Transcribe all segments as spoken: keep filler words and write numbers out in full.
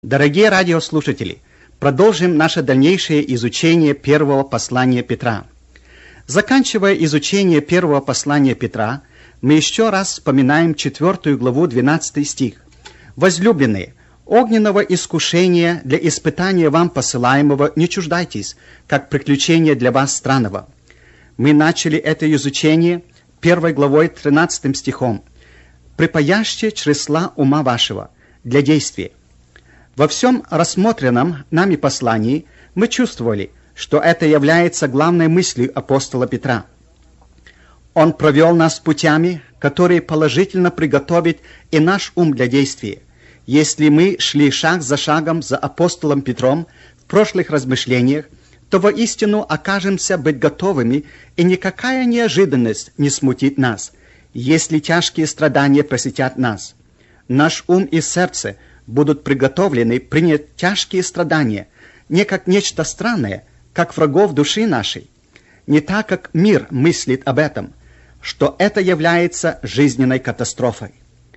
Дорогие радиослушатели, продолжим наше дальнейшее изучение первого послания Петра. Заканчивая изучение первого послания Петра, мы еще раз вспоминаем четвертую главу, двенадцатый стих. «Возлюбленные, огненного искушения для испытания вам посылаемого не чуждайтесь, как приключение для вас странного». Мы начали это изучение первой главой, тринадцатым стихом. «Припаяще чресла ума вашего для действия». Во всем рассмотренном нами послании мы чувствовали, что это является главной мыслью апостола Петра. Он провел нас путями, которые положительно приготовят и наш ум для действия. Если мы шли шаг за шагом за апостолом Петром в прошлых размышлениях, то воистину окажемся быть готовыми, и никакая неожиданность не смутит нас, если тяжкие страдания посетят нас. Наш ум и сердце будут приготовлены принять тяжкие страдания не как нечто странное, как врагов души нашей, не так, как мир мыслит об этом, что это является жизненной катастрофой.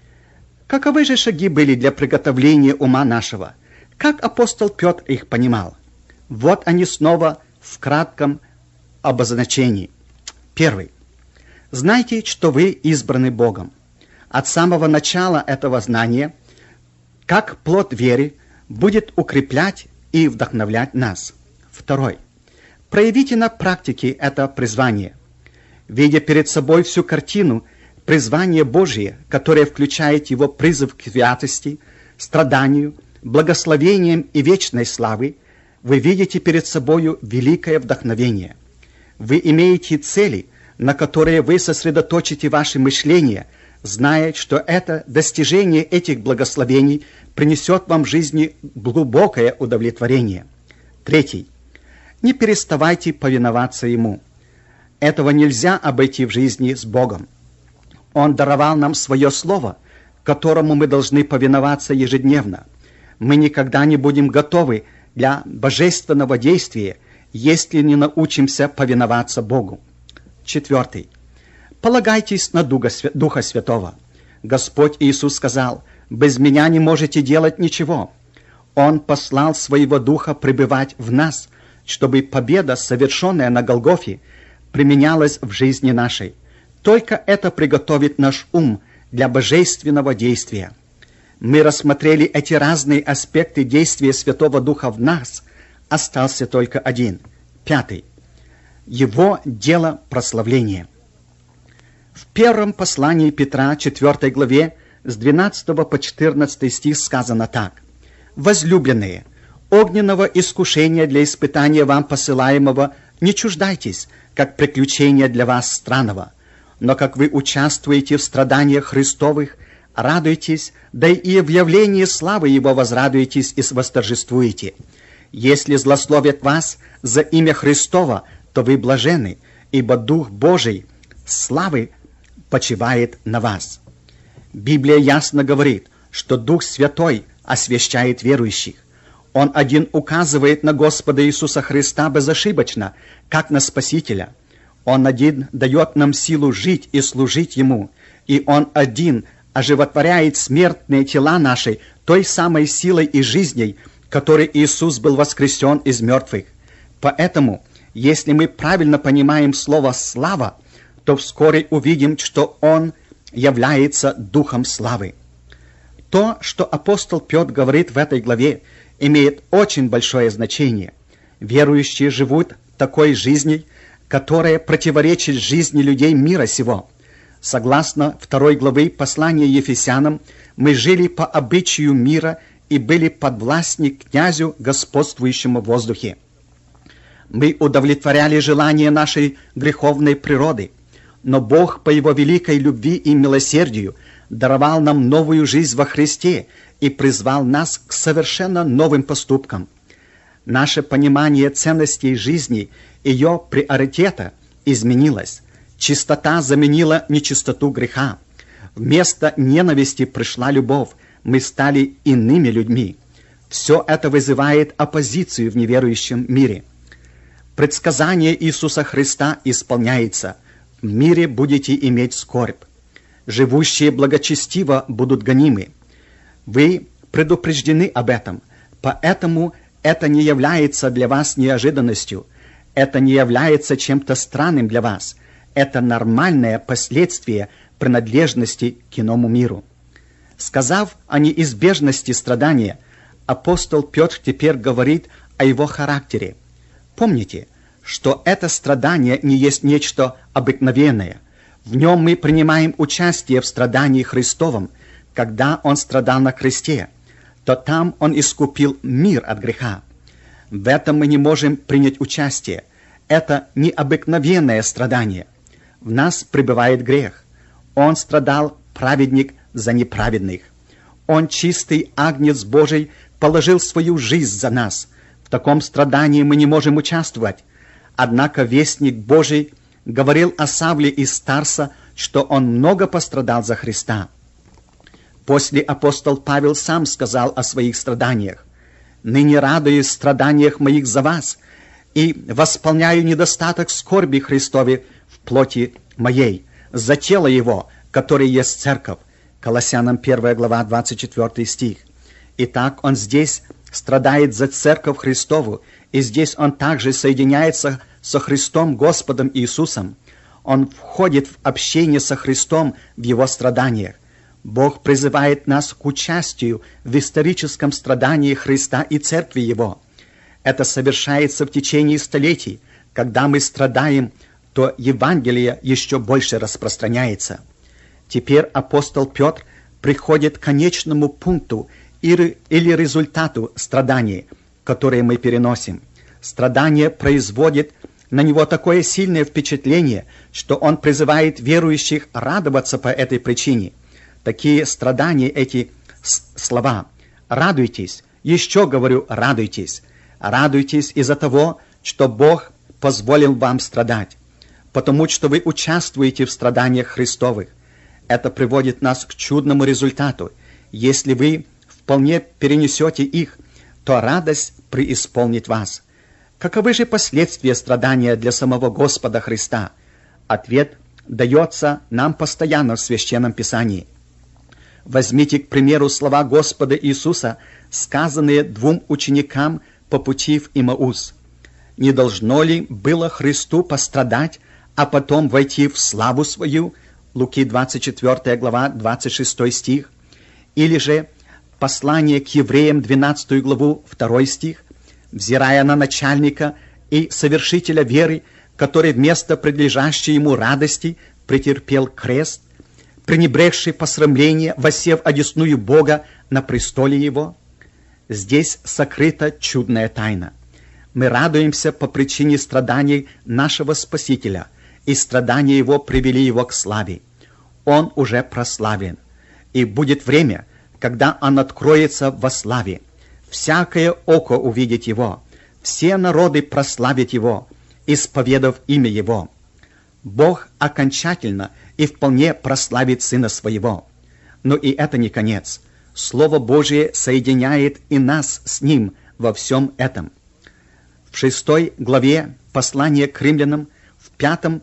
Каковы же шаги были для приготовления ума нашего? Как апостол Петр их понимал? Вот они снова в кратком обозначении. Первый. Знайте, что вы избраны Богом. От самого начала этого знания, как плод веры, будет укреплять и вдохновлять нас. Второй. Проявите на практике это призвание. Видя перед собой всю картину призвания Божие, которое включает его призыв к святости, страданию, благословениям и вечной славы, вы видите перед собою великое вдохновение. Вы имеете цели, на которые вы сосредоточите ваше мышление, зная, что это достижение этих благословений принесет вам в жизни глубокое удовлетворение. Третий. Не переставайте повиноваться Ему. Этого нельзя обойти в жизни с Богом. Он даровал нам свое Слово, которому мы должны повиноваться ежедневно. Мы никогда не будем готовы для божественного действия, если не научимся повиноваться Богу. Четвертый. Полагайтесь на Духа Святого. Господь Иисус сказал: «Без Меня не можете делать ничего». Он послал Своего Духа пребывать в нас, чтобы победа, совершенная на Голгофе, применялась в жизни нашей. Только это приготовит наш ум для божественного действия. Мы рассмотрели эти разные аспекты действия Святого Духа в нас. Остался только один. Пятый. Его дело прославления. В первом послании Петра, четвёртой главе, с двенадцатого по четырнадцатый стих сказано так. «Возлюбленные, огненного искушения для испытания вам посылаемого не чуждайтесь, как приключения для вас странного, но как вы участвуете в страданиях Христовых, радуйтесь, да и в явлении славы Его возрадуетесь и восторжествуете. Если злословят вас за имя Христова, то вы блаженны, ибо Дух Божий славы почивает на вас». Библия ясно говорит, что Дух Святой освящает верующих. Он один указывает на Господа Иисуса Христа безошибочно, как на Спасителя. Он один дает нам силу жить и служить Ему, и Он один оживотворяет смертные тела наши той самой силой и жизнью, которой Иисус был воскресен из мертвых. Поэтому, если мы правильно понимаем слово «слава», то вскоре увидим, что Он является Духом славы. То, что апостол Петр говорит в этой главе, имеет очень большое значение. Верующие живут такой жизнью, которая противоречит жизни людей мира сего. Согласно второй главы послания Ефесянам, мы жили по обычаю мира и были подвластны князю, господствующему в воздухе. Мы удовлетворяли желания нашей греховной природы, но Бог по Его великой любви и милосердию даровал нам новую жизнь во Христе и призвал нас к совершенно новым поступкам. Наше понимание ценностей жизни, ее приоритета изменилось. Чистота заменила нечистоту греха. Вместо ненависти пришла любовь. Мы стали иными людьми. Все это вызывает оппозицию в неверующем мире. Предсказание Иисуса Христа исполняется. В мире будете иметь скорбь. Живущие благочестиво будут гонимы. Вы предупреждены об этом, Поэтому это не является для вас неожиданностью, это не является чем-то странным для вас. Это нормальное последствие принадлежности к иному миру. Сказав о неизбежности страдания, апостол Петр теперь говорит о его характере. Помните, что это страдание не есть нечто обыкновенное. В нем мы принимаем участие в страдании Христовом, когда Он страдал на кресте, то там Он искупил мир от греха. В этом мы не можем принять участие. Это необыкновенное страдание. В нас пребывает грех. Он страдал, праведник, за неправедных. Он, чистый агнец Божий, положил свою жизнь за нас. В таком страдании мы не можем участвовать. Однако вестник Божий говорил о Савле из Тарса, что он много пострадал за Христа. После апостол Павел сам сказал о своих страданиях. «Ныне радуюсь в страданиях моих за вас, и восполняю недостаток скорби Христовой в плоти моей, за тело Его, которое есть церковь». Колоссянам первая глава, двадцать четвёртый стих. Итак, он здесь страдает за церковь Христову, и здесь он также соединяется со Христом Господом Иисусом. Он входит в общение со Христом в Его страданиях. Бог призывает нас к участию в историческом страдании Христа и Церкви Его. Это совершается в течение столетий. Когда мы страдаем, то Евангелие еще больше распространяется. Теперь апостол Петр приходит к конечному пункту или результату страданий, которые мы переносим. Страдание производит на него такое сильное впечатление, что он призывает верующих радоваться по этой причине. Такие страдания, эти слова: «Радуйтесь», еще говорю, радуйтесь. Радуйтесь из-за того, что Бог позволил вам страдать, потому что вы участвуете в страданиях Христовых. Это приводит нас к чудному результату. Если вы вполне перенесете их, то радость преисполнит вас. Каковы же последствия страдания для самого Господа Христа? Ответ дается нам постоянно в Священном Писании. Возьмите, к примеру, слова Господа Иисуса, сказанные двум ученикам по пути в Имаус. «Не должно ли было Христу пострадать, а потом войти в славу свою?» Луки двадцать четвёртая глава, двадцать шестой стих. Или же послание к евреям, двенадцатую главу, второй стих. «Взирая на начальника и совершителя веры, который вместо предлежащей ему радости претерпел крест, пренебрегший посрамление, воссев одесную Бога на престоле его». Здесь сокрыта чудная тайна. Мы радуемся по причине страданий нашего Спасителя, и страдания Его привели Его к славе. Он уже прославлен, и будет время, когда Он откроется во славе. Всякое око увидит Его, все народы прославят Его, исповедав имя Его. Бог окончательно и вполне прославит Сына Своего. Но и это не конец. Слово Божие соединяет и нас с Ним во всем этом. В шестой главе послания к римлянам, в пятом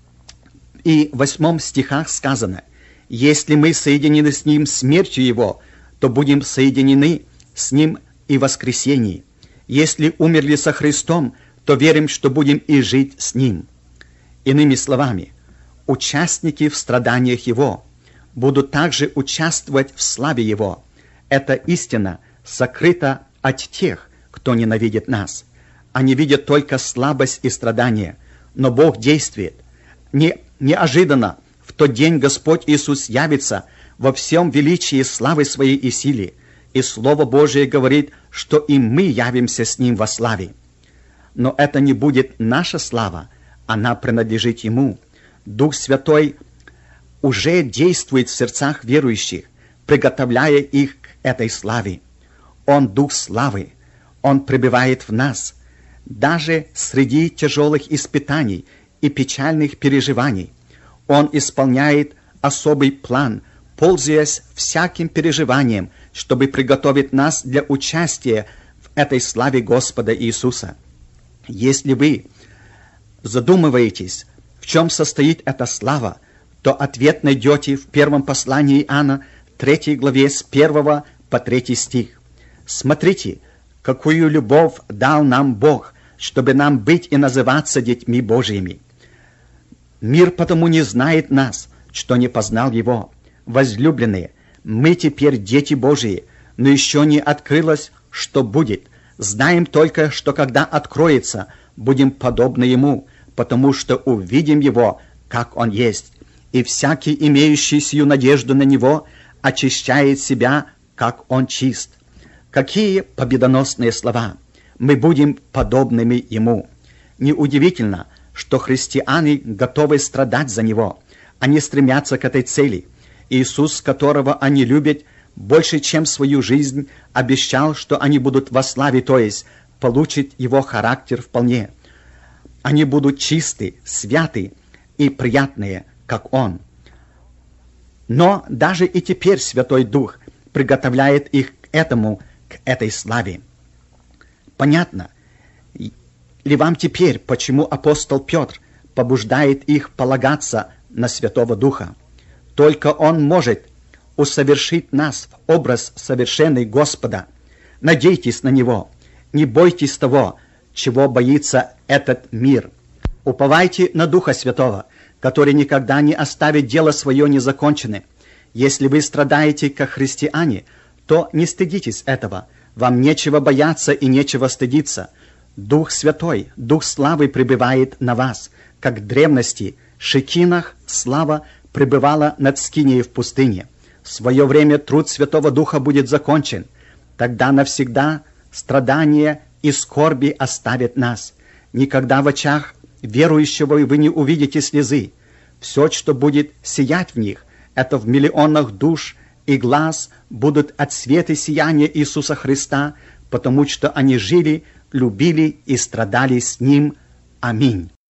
и восьмом стихах сказано: «Если мы соединены с Ним смертью Его, то будем соединены с Ним и в воскресении. Если умерли со Христом, то верим, что будем и жить с Ним». Иными словами, участники в страданиях Его будут также участвовать в славе Его. Эта истина сокрыта от тех, кто ненавидит нас. Они видят только слабость и страдания, но Бог действует. Не, неожиданно в тот день Господь Иисус явится во всем величии славы Своей и силе, и Слово Божие говорит, что и мы явимся с Ним во славе. Но это не будет наша слава, она принадлежит Ему. Дух Святой уже действует в сердцах верующих, приготовляя их к этой славе. Он Дух славы, Он пребывает в нас. Даже среди тяжелых испытаний и печальных переживаний Он исполняет особый план, пользуясь всяким переживанием, чтобы приготовить нас для участия в этой славе Господа Иисуса. Если вы задумываетесь, в чем состоит эта слава, то ответ найдете в первом послании Иоанна, третьей главе, с первого по третий стих. Смотрите, какую любовь дал нам Бог, чтобы нам быть и называться детьми Божьими. Мир потому не знает нас, что не познал Его. Возлюбленные, мы теперь дети Божьи, но еще не открылось, что будет. Знаем только, что когда откроется, будем подобны Ему, потому что увидим Его, как Он есть. И всякий, имеющий сию надежду на Него, очищает себя, как Он чист. Какие победоносные слова! Мы будем подобными Ему. Неудивительно, что христиане готовы страдать за Него. Они стремятся к этой цели. Иисус, которого они любят, больше, чем свою жизнь, обещал, что они будут во славе, то есть получат Его характер вполне. Они будут чисты, святы и приятные, как Он. Но даже и теперь Святой Дух приготовляет их к этому, к этой славе. Понятно ли вам теперь, почему апостол Петр побуждает их полагаться на Святого Духа? Только Он может усовершить нас в образ совершенный Господа. Надейтесь на Него, не бойтесь того, чего боится этот мир. Уповайте на Духа Святого, который никогда не оставит дело свое незаконченным. Если вы страдаете как христиане, то не стыдитесь этого. Вам нечего бояться и нечего стыдиться. Дух Святой, Дух славы пребывает на вас, как в древности Шекинах слава пребывала над Скинией в пустыне. В свое время труд Святого Духа будет закончен. Тогда навсегда страдания и скорби оставят нас. Никогда в очах верующего вы не увидите слезы. Все, что будет сиять в них, это в миллионах душ и глаз будут от света сияния Иисуса Христа, потому что они жили, любили и страдали с Ним. Аминь.